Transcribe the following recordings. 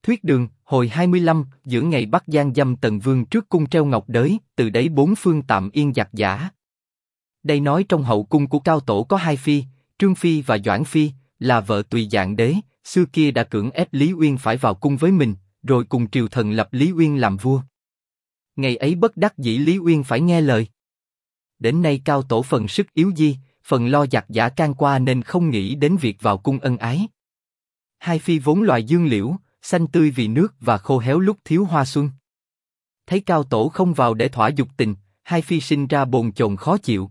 Thuyết đường, hồi 25, giữa ngày bắt gian dâm Tần Vương trước cung treo ngọc đới, từ đấy bốn phương tạm yên giặc giả. Đây nói trong hậu cung của Cao Tổ có hai phi, Trương Phi và Doãn Phi, là vợ tùy dạng đế, xưa kia đã cưỡng ép Lý Uyên phải vào cung với mình, rồi cùng triều thần lập Lý Uyên làm vua. Ngày ấy bất đắc dĩ Lý Uyên phải nghe lời. Đến nay Cao Tổ phần sức yếu di, phần lo giặc giả can qua nên không nghĩ đến việc vào cung ân ái. Hai phi vốn loài dương liễu, xanh tươi vì nước và khô héo lúc thiếu hoa xuân. Thấy Cao Tổ không vào để thỏa dục tình, hai phi sinh ra bồn chồn khó chịu.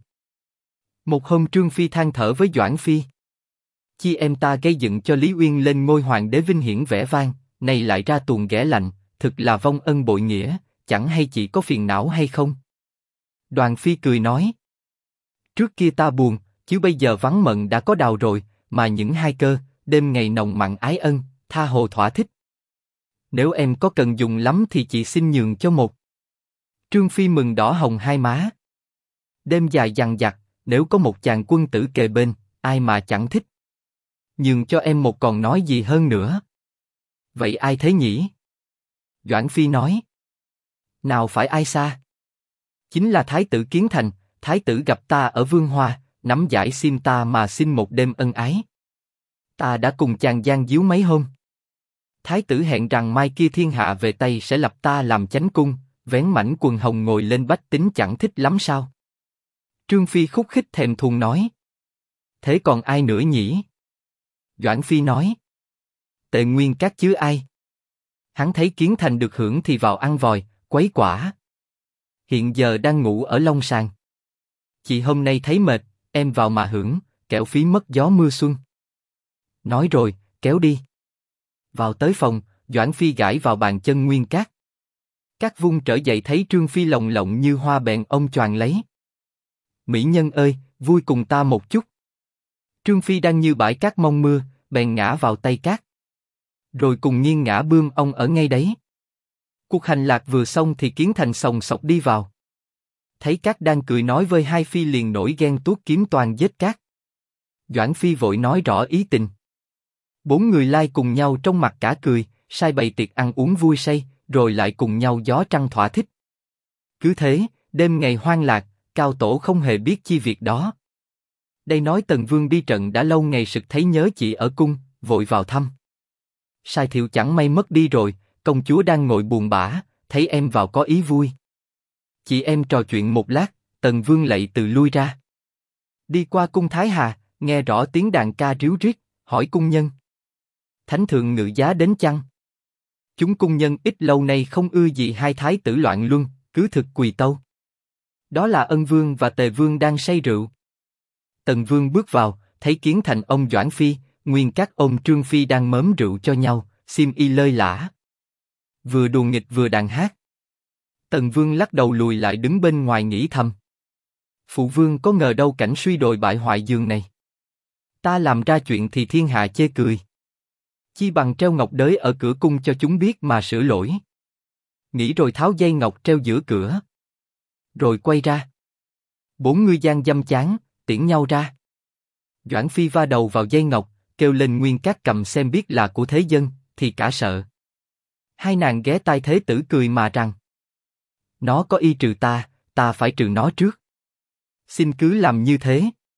Một hôm Trương Phi than thở với Doãn Phi: chi em ta gây dựng cho Lý Uyên lên ngôi hoàng đế vinh hiển vẻ vang, này lại ra tuồng ghẻ lạnh, thực là vong ân bội nghĩa, chẳng hay chị có phiền não hay không? Đoàn Phi cười nói: trước kia ta buồn, chứ bây giờ vắng mận đã có đào rồi, mà những hai cơ, đêm ngày nồng mặn ái ân, tha hồ thỏa thích. Nếu em có cần dùng lắm thì chị xin nhường cho một. Trương Phi mừng đỏ hồng hai má. Đêm dài dằng dặc, nếu có một chàng quân tử kề bên, ai mà chẳng thích. Nhường cho em một còn nói gì hơn nữa. Vậy ai thế nhỉ? Doãn Phi nói: nào phải ai xa. Chính là Thái tử Kiến Thành, Thái tử gặp ta ở Vương Hoa, nắm giải xiêm ta mà xin một đêm ân ái. Ta đã cùng chàng gian díu mấy hôm. Thái tử hẹn rằng mai kia thiên hạ về Tây sẽ lập ta làm chánh cung, vén mảnh quần hồng ngồi lên bách tính chẳng thích lắm sao? Trương Phi khúc khích thèm thuồng nói: thế còn ai nữa nhỉ? Doãn Phi nói: Tề Nguyên Các chứ ai. Hắn thấy Kiến Thành được hưởng thì vào ăn vòi, quấy quả. Hiện giờ đang ngủ ở Long Sàng. Chị hôm nay thấy mệt, em vào mà hưởng, kẻo phí mất gió mưa xuân. Nói rồi, kéo đi. Vào tới phòng, Doãn Phi gãi vào bàn chân Nguyên Các. Các vung trở dậy thấy Trương Phi lồng lộng như hoa bèn ông choàng lấy. Mỹ nhân ơi, vui cùng ta một chút. Trương Phi đang như bãi cát mong mưa, bèn ngã vào tay Các. Rồi cùng nghiêng ngã bươm ông ở ngay đấy. Cuộc hành lạc vừa xong thì Kiến Thành sòng sọc đi vào. Thấy Các đang cười nói với hai phi liền nổi ghen tuốt kiếm toàn giết Các. Doãn Phi vội nói rõ ý tình. Bốn người lai cùng nhau trong mặt cả cười, sai bày tiệc ăn uống vui say, rồi lại cùng nhau gió trăng thỏa thích. Cứ thế, đêm ngày hoang lạc, Cao Tổ không hề biết chi việc đó. Đây nói Tần Vương đi trận đã lâu ngày sực thấy nhớ chị ở cung, vội vào thăm. Sai Thiệu chẳng may mất đi rồi, công chúa đang ngồi buồn bã, thấy em vào có ý vui. Chị em trò chuyện một lát, Tần Vương lạy từ lui ra. Đi qua cung Thái Hà, nghe rõ tiếng đàn ca ríu rít, hỏi cung nhân: Thánh thượng ngự giá đến chăng? Chúng cung nhân ít lâu nay không ưa gì hai thái tử loạn luân, cứ thực quỳ tâu. Đó là Ân Vương và Tề Vương đang say rượu. Tần Vương bước vào, thấy Kiến Thành ông Doãn Phi, Nguyên Các ông Trương Phi đang mớm rượu cho nhau, xiêm y lơi lả. Vừa đùa nghịch vừa đàn hát. Tần Vương lắc đầu lùi lại đứng bên ngoài nghĩ thầm: Phụ vương có ngờ đâu cảnh suy đồi bại hoại giường này. Ta làm ra chuyện thì thiên hạ chê cười. Chi bằng treo ngọc đới ở cửa cung cho chúng biết mà sửa lỗi. Nghĩ rồi tháo dây ngọc treo giữa cửa. Rồi quay ra. Bốn người gian dâm chán, tiễn nhau ra. Doãn Phi va đầu vào dây ngọc, kêu lên Nguyên Các cầm xem biết là của thế dân, thì cả sợ. Hai nàng ghé tai thế tử cười mà rằng: Nó có ý trừ ta phải trừ nó trước. Xin cứ làm như thế.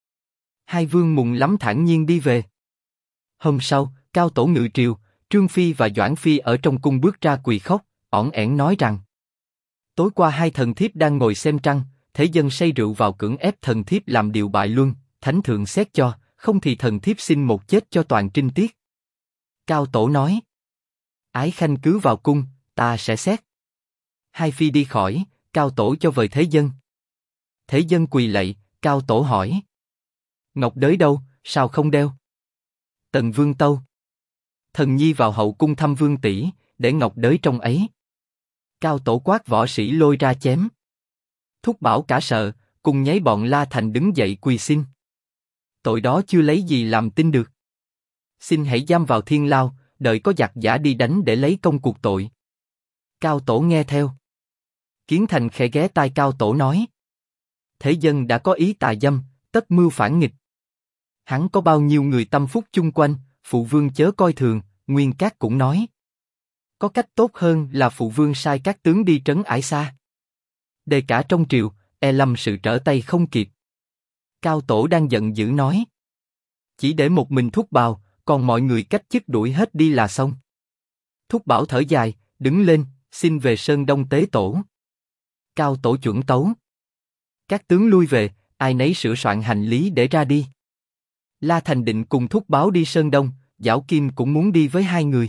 Hai vương mừng lắm thản nhiên đi về. Hôm sau, Cao Tổ ngự triều, Trương Phi và Doãn Phi ở trong cung bước ra quỳ khóc, ỏn ẻn nói rằng: Tối qua hai thần thiếp đang ngồi xem trăng, thế dân say rượu vào cưỡng ép thần thiếp làm điều bại luân, thánh thượng xét cho, không thì thần thiếp xin một chết cho toàn trinh tiết. Cao Tổ nói: Ái khanh cứ vào cung, ta sẽ xét. Hai phi đi khỏi, Cao Tổ cho vời thế dân. Thế dân quỳ lạy, Cao Tổ hỏi: Ngọc đới đâu, sao không đeo? Tần Vương tâu: Thần nhi vào hậu cung thăm vương tỷ, để ngọc đới trong ấy. Cao Tổ quát võ sĩ lôi ra chém. Thúc Bảo cả sợ, cùng nháy bọn La Thành đứng dậy quỳ xin. Tội đó chưa lấy gì làm tin được. Xin hãy giam vào thiên lao, đợi có giặc giả đi đánh để lấy công cuộc tội. Cao Tổ nghe theo. Kiến Thành khẽ ghé tai Cao Tổ nói: Thế dân đã có ý tà dâm, tất mưu phản nghịch. Hắn có bao nhiêu người tâm phúc chung quanh, phụ vương chớ coi thường. Nguyên Các cũng nói: Có cách tốt hơn là phụ vương sai các tướng đi trấn ải xa. Đề cả trong triều, lâm sự trở tay không kịp. Cao Tổ đang giận dữ nói. Chỉ để một mình Thúc Bào, còn mọi người cách chức đuổi hết đi là xong. Thúc Bảo thở dài, đứng lên, xin về Sơn Đông tế tổ. Cao Tổ chuẩn tấu. Các tướng lui về, ai nấy sửa soạn hành lý để ra đi. La Thành định cùng Thúc Báo đi Sơn Đông, Giảo Kim cũng muốn đi với hai người.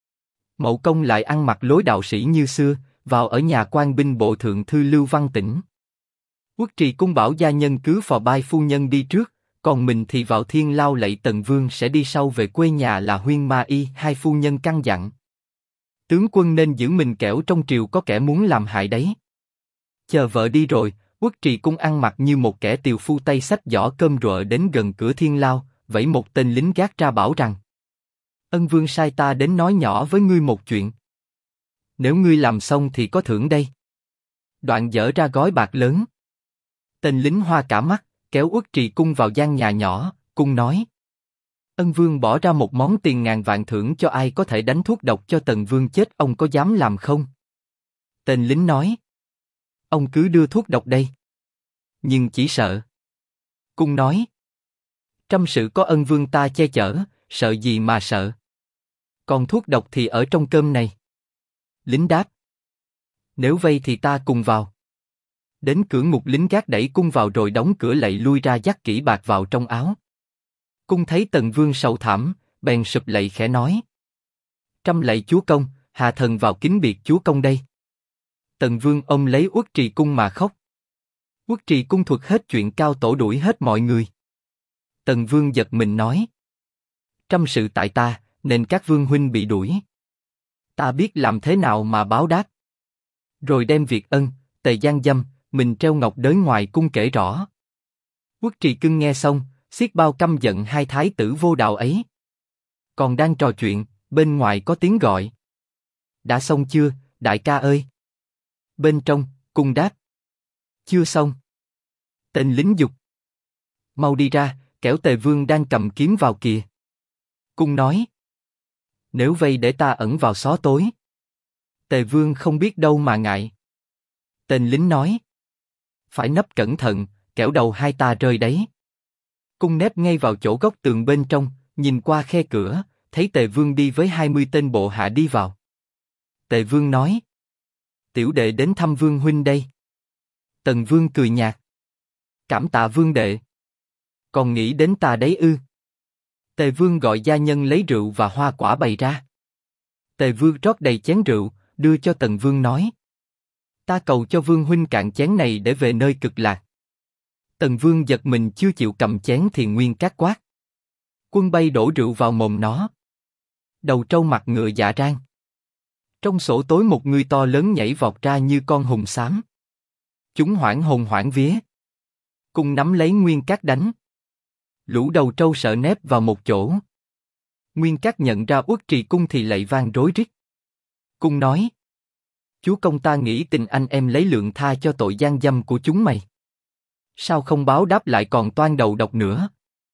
Mậu Công lại ăn mặc lối đạo sĩ như xưa, vào ở nhà quan binh bộ thượng thư Lưu Văn Tĩnh. Quốc trì cung bảo gia nhân cứ phò bai phu nhân đi trước, còn mình thì vào Thiên Lao lạy Tần Vương sẽ đi sau về quê nhà là Huyên Ma Y. Hai phu nhân căn dặn. Tướng quân nên giữ mình kẻo trong triều có kẻ muốn làm hại đấy. Chờ vợ đi rồi, Quốc trì cung ăn mặc như một kẻ tiều phu tay xách giỏ cơm rợ đến gần cửa Thiên Lao, vẫy một tên lính gác ra bảo rằng: Ân Vương sai ta đến nói nhỏ với ngươi một chuyện. Nếu ngươi làm xong thì có thưởng đây. Đoạn dở ra gói bạc lớn. Tên lính hoa cả mắt, kéo Uất Trì cung vào gian nhà nhỏ, cung nói: Ân Vương bỏ ra một món tiền ngàn vạn thưởng cho ai có thể đánh thuốc độc cho Tần Vương chết, ông có dám làm không? Tên lính nói: Ông cứ đưa thuốc độc đây. Nhưng chỉ sợ. Cung nói: Trăm sự có Ân Vương ta che chở, sợ gì mà sợ. Còn thuốc độc thì ở trong cơm này. Lính đáp: Nếu vây thì ta cùng vào. Đến cửa ngục, lính gác đẩy cung vào rồi đóng cửa lạy lui ra, dắt kỹ bạc vào trong áo. Cung thấy Tần Vương sầu thảm, bèn sụp lạy khẽ nói: Trăm lạy chúa công, hà thần vào kính biệt chúa công đây. Tần Vương ôm lấy Uất Trì cung mà khóc. Uất Trì cung thuật hết chuyện Cao Tổ đuổi hết mọi người. Tần Vương giật mình nói: Trăm sự tại ta, nên các vương huynh bị đuổi. Ta biết làm thế nào mà báo đáp. Rồi đem việc ân, tề gian dâm, mình treo ngọc đới ngoài cung kể rõ. Uất Trì cưng nghe xong, xiết bao căm giận hai thái tử vô đạo ấy. Còn đang trò chuyện, bên ngoài có tiếng gọi: Đã xong chưa, đại ca ơi? Bên trong, cung đáp: Chưa xong. Tên lính giục: Mau đi ra, kẻo Tề Vương đang cầm kiếm vào kìa. Cung nói: Nếu vây để ta ẩn vào xó tối. Tề Vương không biết đâu mà ngại. Tên lính nói: Phải nấp cẩn thận, kẻo đầu hai ta rơi đấy. Cung nép ngay vào chỗ góc tường bên trong, nhìn qua khe cửa, thấy Tề Vương đi với 20 tên bộ hạ đi vào. Tề Vương nói: Tiểu đệ đến thăm Vương huynh đây. Tần Vương cười nhạt: Cảm tạ Vương đệ. Còn nghĩ đến ta đấy ư? Tề Vương gọi gia nhân lấy rượu và hoa quả bày ra. Tề Vương rót đầy chén rượu, đưa cho Tần Vương nói: Ta cầu cho Vương huynh cạn chén này để về nơi cực lạc. Tần Vương giật mình chưa chịu cầm chén thì Nguyên Cát quát: Quân bay đổ rượu vào mồm nó. Đầu trâu mặt ngựa dạ rang. Trong sổ tối một người to lớn nhảy vọt ra như con hùng xám. Chúng hoảng hồn hoảng vía. Cung nắm lấy Nguyên Cát đánh. Lũ đầu trâu sợ nép vào một chỗ. Nguyên Cát nhận ra Uất Trì cung thì lạy vang rối rít. Cung nói: Chúa công ta nghĩ tình anh em lấy lượng tha cho tội gian dâm của chúng mày. Sao không báo đáp lại còn toan đầu độc nữa?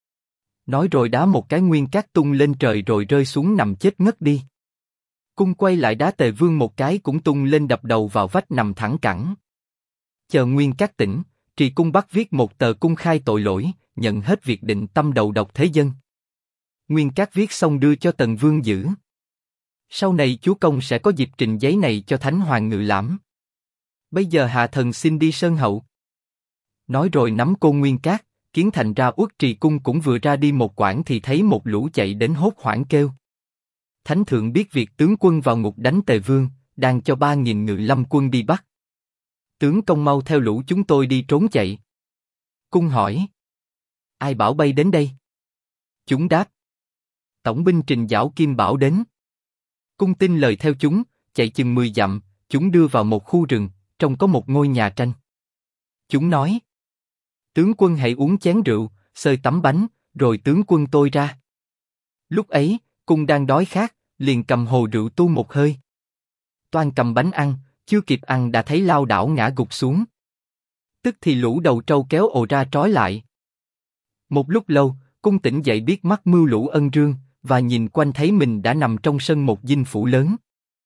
Nói rồi đá một cái Nguyên Cát tung lên trời rồi rơi xuống nằm chết ngất đi. Cung quay lại đá Tề Vương một cái cũng tung lên đập đầu vào vách nằm thẳng cẳng. Chờ Nguyên Cát tỉnh, Trì cung bắt viết một tờ cung khai tội lỗi, nhận hết việc định tâm đầu độc thế dân. Nguyên Cát viết xong đưa cho Tần Vương giữ. Sau này chúa công sẽ có dịp trình giấy này cho Thánh Hoàng Ngự Lãm. Bây giờ hạ thần xin đi Sơn Hậu. Nói rồi nắm côn Nguyên Cát, Kiến Thành ra Uất Trì cung cũng vừa ra đi một quãng thì thấy một lũ chạy đến hốt hoảng kêu: Thánh thượng biết việc tướng quân vào ngục đánh Tề Vương, đang cho 3.000 ngự lâm quân đi bắt. Tướng công mau theo lũ chúng tôi đi trốn chạy. Cung hỏi: Ai bảo bay đến đây? Chúng đáp: Tổng binh Trình Giảo Kim bảo đến. Cung tin lời theo chúng, chạy chừng 10 dặm, chúng đưa vào một khu rừng, trong có một ngôi nhà tranh. Chúng nói: Tướng quân hãy uống chén rượu, xơi tấm bánh, rồi tướng quân tôi ra. Lúc ấy, cung đang đói khát, liền cầm hồ rượu tu một hơi. Toan cầm bánh ăn, chưa kịp ăn đã thấy lao đảo ngã gục xuống. Tức thì lũ đầu trâu kéo ồ ra trói lại. Một lúc lâu, cung tỉnh dậy biết mắc mưu lũ ân rương, và nhìn quanh thấy mình đã nằm trong sân một dinh phủ lớn.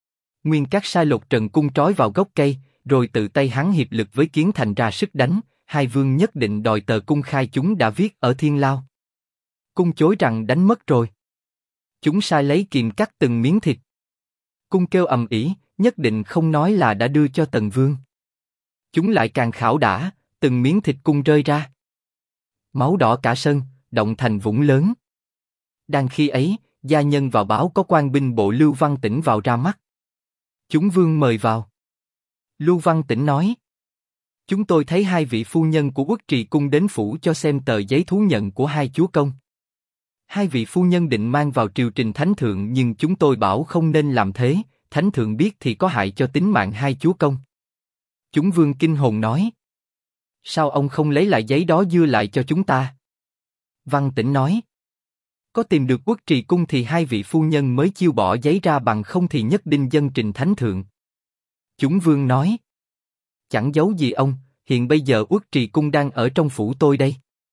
Nguyên Cát sai Lột Trần Cung trói vào gốc cây, rồi tự tay hắn hiệp lực với Kiến Thành ra sức đánh. Hai vương nhất định đòi tờ cung khai chúng đã viết ở Thiên Lao. Cung chối rằng đánh mất rồi. Chúng sai lấy kìm cắt từng miếng thịt. Cung kêu ầm ĩ, nhất định không nói là đã đưa cho Tần Vương. Chúng lại càng khảo đả, từng miếng thịt cung rơi ra. Máu đỏ cả sân, động thành vũng lớn. Đang khi ấy, gia nhân vào báo có quan binh bộ Lưu Văn Tĩnh vào ra mắt. Chúng vương mời vào. Lưu Văn Tĩnh nói: chúng tôi thấy hai vị phu nhân của Uất Trì Cung đến phủ cho xem tờ giấy thú nhận của hai chúa công. Hai vị phu nhân định mang vào triều trình thánh thượng, nhưng chúng tôi bảo không nên làm thế, thánh thượng biết thì có hại cho tính mạng hai chúa công. Chúng vương kinh hồn nói: sao ông không lấy lại giấy đó đưa lại cho chúng ta? Văn Tĩnh nói: có tìm được Uất Trì Cung thì hai vị phu nhân mới chiêu bỏ giấy ra, bằng không thì nhất định dâng trình thánh thượng. Chúng vương nói: chẳng giấu gì ông, hiện bây giờ Uất Trì Cung đang ở trong phủ tôi đây.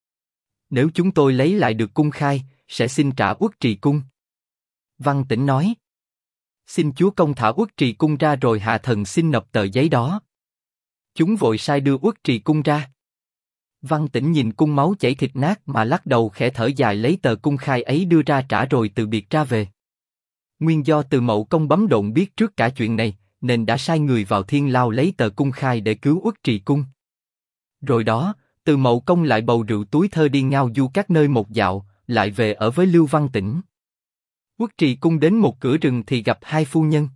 Nếu chúng tôi lấy lại được cung khai, sẽ xin trả Uất Trì Cung. Văn Tĩnh nói: xin chúa công thả Uất Trì Cung ra rồi hạ thần xin nộp tờ giấy đó. Chúng vội sai đưa Uất Trì Cung ra. Văn Tĩnh nhìn cung máu chảy thịt nát mà lắc đầu khẽ thở dài, lấy tờ cung khai ấy đưa ra trả rồi từ biệt ra về. Nguyên do Từ Mậu Công bấm độn biết trước cả chuyện này, nên đã sai người vào Thiên Lao lấy tờ cung khai để cứu Uất Trì Cung. Rồi đó, Từ Mậu Công lại bầu rượu túi thơ đi ngao du các nơi một dạo, lại về ở với Lưu Văn Tĩnh. Uất Trì Cung đến một cửa rừng thì gặp hai phu nhân.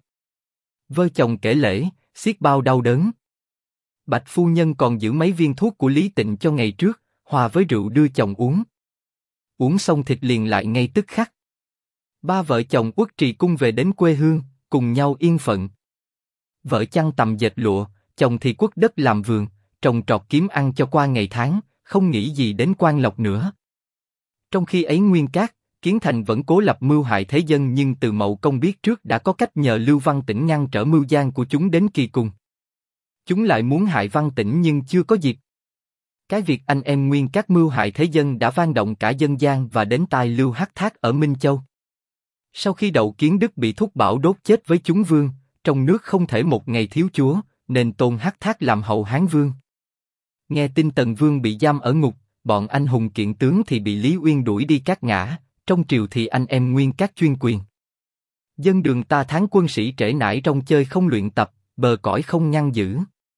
Vợ chồng kể lễ, xiết bao đau đớn. Bạch phu nhân còn giữ mấy viên thuốc của Lý Tịnh cho ngày trước, hòa với rượu đưa chồng uống. Uống xong thịt liền lại ngay tức khắc. Ba vợ chồng Uất Trì Cung về đến quê hương, cùng nhau yên phận. Vợ chăn tằm dệt lụa, chồng thì quất đất làm vườn, trồng trọt kiếm ăn cho qua ngày tháng, không nghĩ gì đến quan lộc nữa. Trong khi ấy Nguyên Cát, Kiến Thành vẫn cố lập mưu hại thế dân, nhưng Từ Mậu Công biết trước đã có cách nhờ Lưu Văn Tĩnh ngăn trở mưu gian của chúng đến kỳ cùng. Chúng lại muốn hại Văn Tĩnh nhưng chưa có dịp. Cái việc anh em Nguyên Cát mưu hại thế dân đã vang động cả dân gian và đến tai Lưu Hắc Thác ở Minh Châu. Sau khi Đậu Kiến Đức bị Thúc Bảo đốt chết với chúng vương, trong nước không thể một ngày thiếu chúa, nên tôn Hắc Thác làm hậu Hán Vương. Nghe tin Tần Vương bị giam ở ngục, bọn anh hùng kiện tướng thì bị Lý Uyên đuổi đi cát ngã, trong triều thì anh em Nguyên Cát chuyên quyền. Dân đường ta tháng quân sĩ trễ nải trong chơi không luyện tập, bờ cõi không ngăn giữ.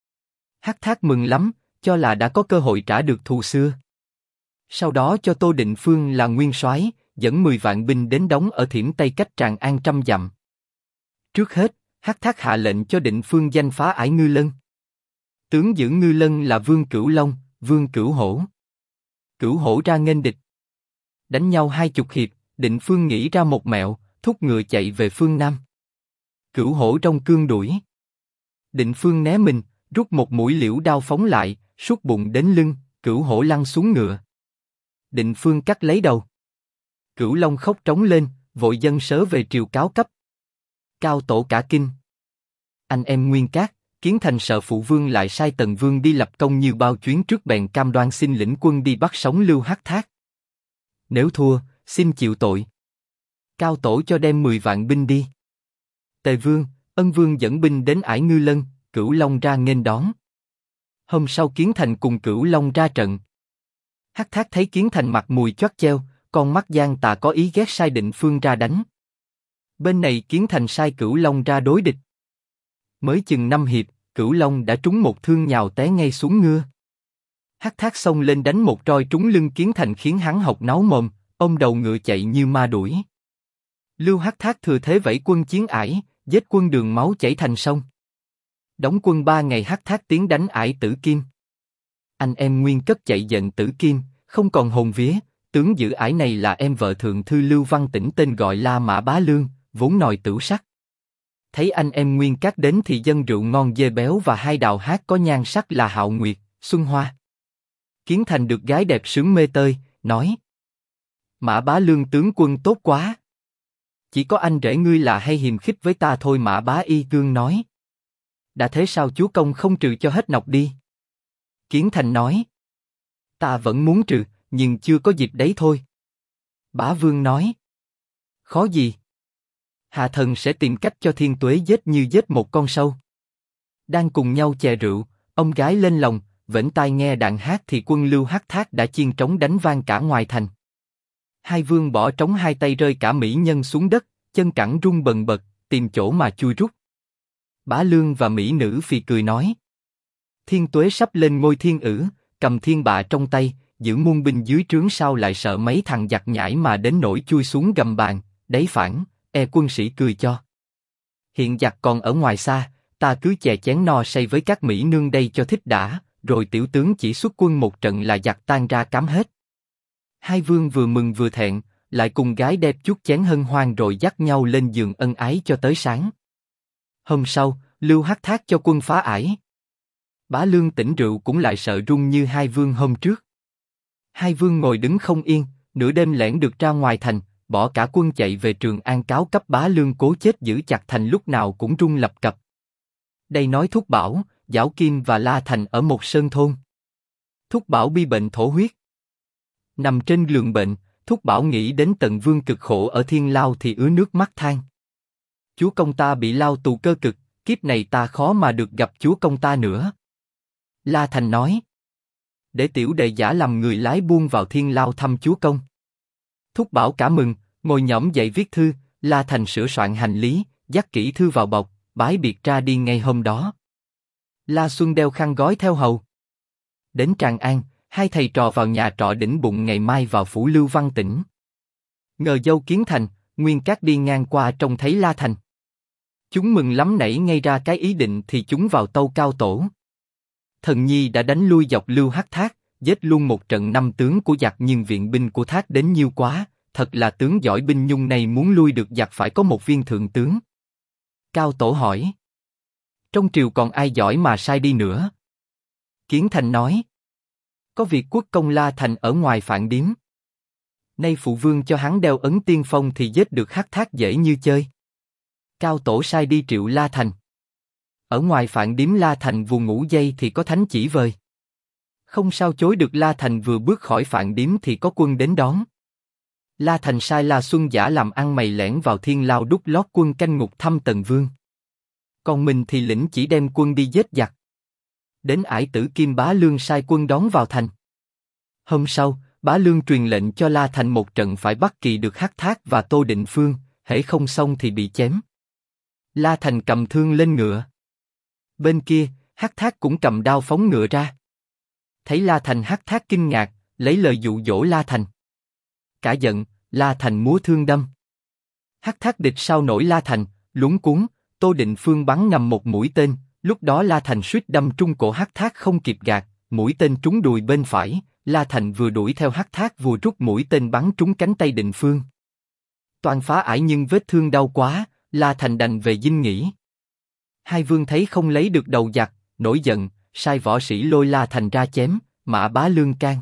Hắc Thác mừng lắm, cho là đã có cơ hội trả được thù xưa. Sau đó cho Tô Định Phương là nguyên soái, dẫn 10 vạn binh đến đóng ở Thiểm Tây cách Tràng An 100 dặm. Trước hết, Hắc Thác hạ lệnh cho Định Phương danh phá ải Ngư Lân. Tướng giữ Ngư Lân là Vương Cửu Long, Vương Cửu Hổ. Cửu Hổ ra nghênh địch. Đánh nhau 20 hiệp, Định Phương nghĩ ra một mẹo, thúc ngựa chạy về phương Nam. Cửu Hổ trong cương đuổi. Định Phương né mình, rút một mũi liễu đao phóng lại, suốt bụng đến lưng, Cửu Hổ lăn xuống ngựa. Định Phương cắt lấy đầu. Cửu Long khóc trống lên, vội dâng sớ về triều cáo cấp. Cao tổ cả kinh. Anh em Nguyên Cát, Kiến Thành sợ phụ vương lại sai Tần Vương đi lập công như bao chuyến trước, bèn cam đoan xin lĩnh quân đi bắt sống Lưu Hắc Thác. Nếu thua, xin chịu tội. Cao tổ cho đem 10 vạn binh đi. Tề Vương, Ân Vương dẫn binh đến ải Ngư Lân, Cửu Long ra nghênh đón. Hôm sau Kiến Thành cùng Cửu Long ra trận. Hắc Thác thấy Kiến Thành mặt mùi choát cheo, con mắt gian tà có ý ghét, sai Định Phương ra đánh. Bên này Kiến Thành sai Cửu Long ra đối địch. Mới chừng 5 hiệp, Cửu Long đã trúng một thương nhào té ngay xuống ngựa. Hắc Thác xông lên đánh một roi trúng lưng Kiến Thành khiến hắn học náo mồm, ôm đầu ngựa chạy như ma đuổi. Lưu Hắc Thác thừa thế vẫy quân chiến ải, giết quân Đường máu chảy thành sông. Đóng quân 3 ngày, Hắc Thác tiến đánh ải Tử Kim. Anh em Nguyên Cất chạy giận Tử Kim, không còn hồn vía. Tướng giữ ải này là em vợ thượng thư Lưu Văn Tĩnh, tên gọi La Mã Bá Lương, vốn nòi tửu sắc. Thấy anh em Nguyên Cát đến thì dâng rượu ngon dê béo và 2 đào hát có nhan sắc là Hạo Nguyệt, Xuân Hoa. Kiến Thành được gái đẹp sướng mê tơi, nói: Mã Bá Lương tướng quân tốt quá. Chỉ có anh rể ngươi là hay hiềm khích với ta thôi. Mã Bá Y Cương nói: Đã thế sao chúa công không trừ cho hết nọc đi? Kiến Thành nói: Ta vẫn muốn trừ, nhưng chưa có dịp đấy thôi. Bá Vương nói: Khó gì? Hạ thần sẽ tìm cách cho Thiên Tuế giết như giết một con sâu. Đang cùng nhau chè rượu, ông gái lên lòng, vểnh tai nghe đàn hát thì quân Lưu Hắc Thác đã chiên trống đánh vang cả ngoài thành. Hai vương bỏ trống hai tay rơi cả mỹ nhân xuống đất, chân cẳng rung bần bật, tìm chỗ mà chui rút. Bá Lương và mỹ nữ phì cười nói: Thiên Tuế sắp lên ngôi thiên ử, cầm thiên bạ trong tay, giữ muôn binh dưới trướng sao lại sợ mấy thằng giặc nhãi mà đến nỗi chui xuống gầm bàn, đấy phản, quân sĩ cười cho. Hiện giặc còn ở ngoài xa, ta cứ chè chén no say với các mỹ nương đây cho thích đã, rồi tiểu tướng chỉ xuất quân một trận là giặc tan ra cám hết. Hai vương vừa mừng vừa thẹn, lại cùng gái đẹp chút chén hân hoan rồi dắt nhau lên giường ân ái cho tới sáng. Hôm sau, Lưu Hắc Thác cho quân phá ải. Bá Lương tỉnh rượu cũng lại sợ run như hai vương hôm trước. Hai vương ngồi đứng không yên, nửa đêm lẻn được ra ngoài thành, bỏ cả quân chạy về Trường An cáo cấp Bá Lương cố chết giữ chặt thành lúc nào cũng run lập cập. Đây nói Thúc Bảo, Giảo Kim và La Thành ở một sơn thôn. Thúc Bảo bi bệnh thổ huyết. Nằm trên giường bệnh, Thúc Bảo nghĩ đến Tần Vương cực khổ ở Thiên Lao thì ứa nước mắt than. Chúa công ta bị lao tù cơ cực, kiếp này ta khó mà được gặp chúa công ta nữa. La Thành nói: để tiểu đệ giả làm người lái buôn vào Thiên Lao thăm chúa công. Thúc Bảo cả mừng, ngồi nhõm dậy viết thư. La Thành sửa soạn hành lý, dắt kỹ thư vào bọc, bái biệt ra đi ngay hôm đó. La Xuân đeo khăn gói theo hầu. Đến Tràng An, hai thầy trò vào nhà trọ đỉnh bụng ngày mai vào phủ Lưu Văn Tĩnh. Ngờ dâu Kiến Thành, Nguyên Cát đi ngang qua trông thấy La Thành. Chúng mừng lắm nảy ngay ra cái ý định thì chúng vào tâu Cao Tổ. Thần nhi đã đánh lui dọc Lưu Hắc Thác, giết luôn một trận 5 tướng của giặc nhưng viện binh của Thác đến nhiều quá, thật là tướng giỏi binh nhung này muốn lui được giặc phải có một viên thượng tướng. Cao Tổ hỏi: trong triều còn ai giỏi mà sai đi nữa? Kiến Thành nói: có việc quốc công La Thành ở ngoài Phạn Điếm. Nay phụ vương cho hắn đeo ấn tiên phong thì giết được Hắc Thác dễ như chơi. Cao Tổ sai đi triệu La Thành. Ở ngoài Phạn Điếm La Thành vùng ngủ dây thì có thánh chỉ vời. Không sao chối được. La Thành vừa bước khỏi Phạn Điếm thì có quân đến đón. La Thành sai La Xuân giả làm ăn mày lẻn vào Thiên Lao đúc lót quân canh ngục thăm Tần Vương. Còn mình thì lĩnh chỉ đem quân đi giết giặc. Đến ải Tử Kim Bá Lương sai quân đón vào thành. Hôm sau, Bá Lương truyền lệnh cho La Thành một trận phải bắt kỳ được Hắc Thác và Tô Định Phương, hễ không xong thì bị chém. La Thành cầm thương lên ngựa. Bên kia, Hắc Thác cũng cầm đao phóng ngựa ra. Thấy La Thành, Hắc Thác kinh ngạc, lấy lời dụ dỗ La Thành. Cả giận, La Thành múa thương đâm. Hắc Thác địch sao nổi La Thành, luống cuống, Tô Định Phương bắn ngầm một mũi tên, lúc đó La Thành suýt đâm trúng cổ Hắc Thác không kịp gạt, mũi tên trúng đùi bên phải, La Thành vừa đuổi theo Hắc Thác vừa rút mũi tên bắn trúng cánh tay Định Phương. Toàn phá ải nhưng vết thương đau quá, La Thành đành về dinh nghỉ. Hai vương thấy không lấy được đầu giặc, nổi giận, sai võ sĩ lôi La Thành ra chém, Mã Bá Lương can: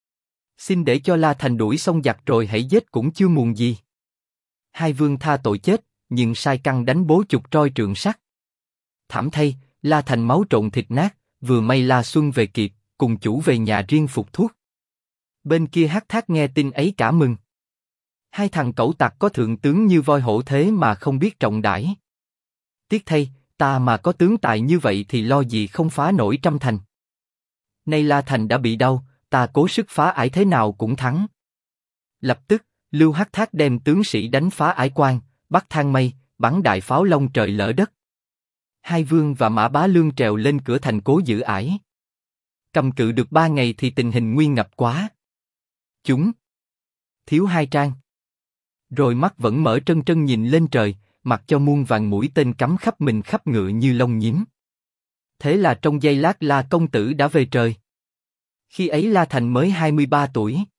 xin để cho La Thành đuổi xong giặc rồi hãy giết cũng chưa muộn gì. Hai vương tha tội chết, nhưng sai căn đánh bố chục roi trượng sắt. Thảm thay, La Thành máu trộn thịt nát, vừa may La Xuân về kịp, cùng chủ về nhà riêng phục thuốc. Bên kia Hắc Thác nghe tin ấy cả mừng. Hai thằng cẩu tặc có thượng tướng như voi hổ thế mà không biết trọng đãi. Tiếc thay, ta mà có tướng tài như vậy thì lo gì không phá nổi trăm thành. Nay La Thành đã bị đau, ta cố sức phá ải thế nào cũng thắng. Lập tức, Lưu Hắc Thác đem tướng sĩ đánh phá ải quan, bắt thang mây, bắn đại pháo long trời lở đất. Hai vương và Mã Bá Lương trèo lên cửa thành cố giữ ải. Cầm cự được 3 ngày thì tình hình nguy ngập quá. Chúng thiếu hai trang. Rồi mắt vẫn mở trân trân nhìn lên trời, mặc cho muôn vàng mũi tên cắm khắp mình khắp ngựa như lông nhím. Thế là trong giây lát La công tử đã về trời. Khi ấy La Thành mới 23 tuổi.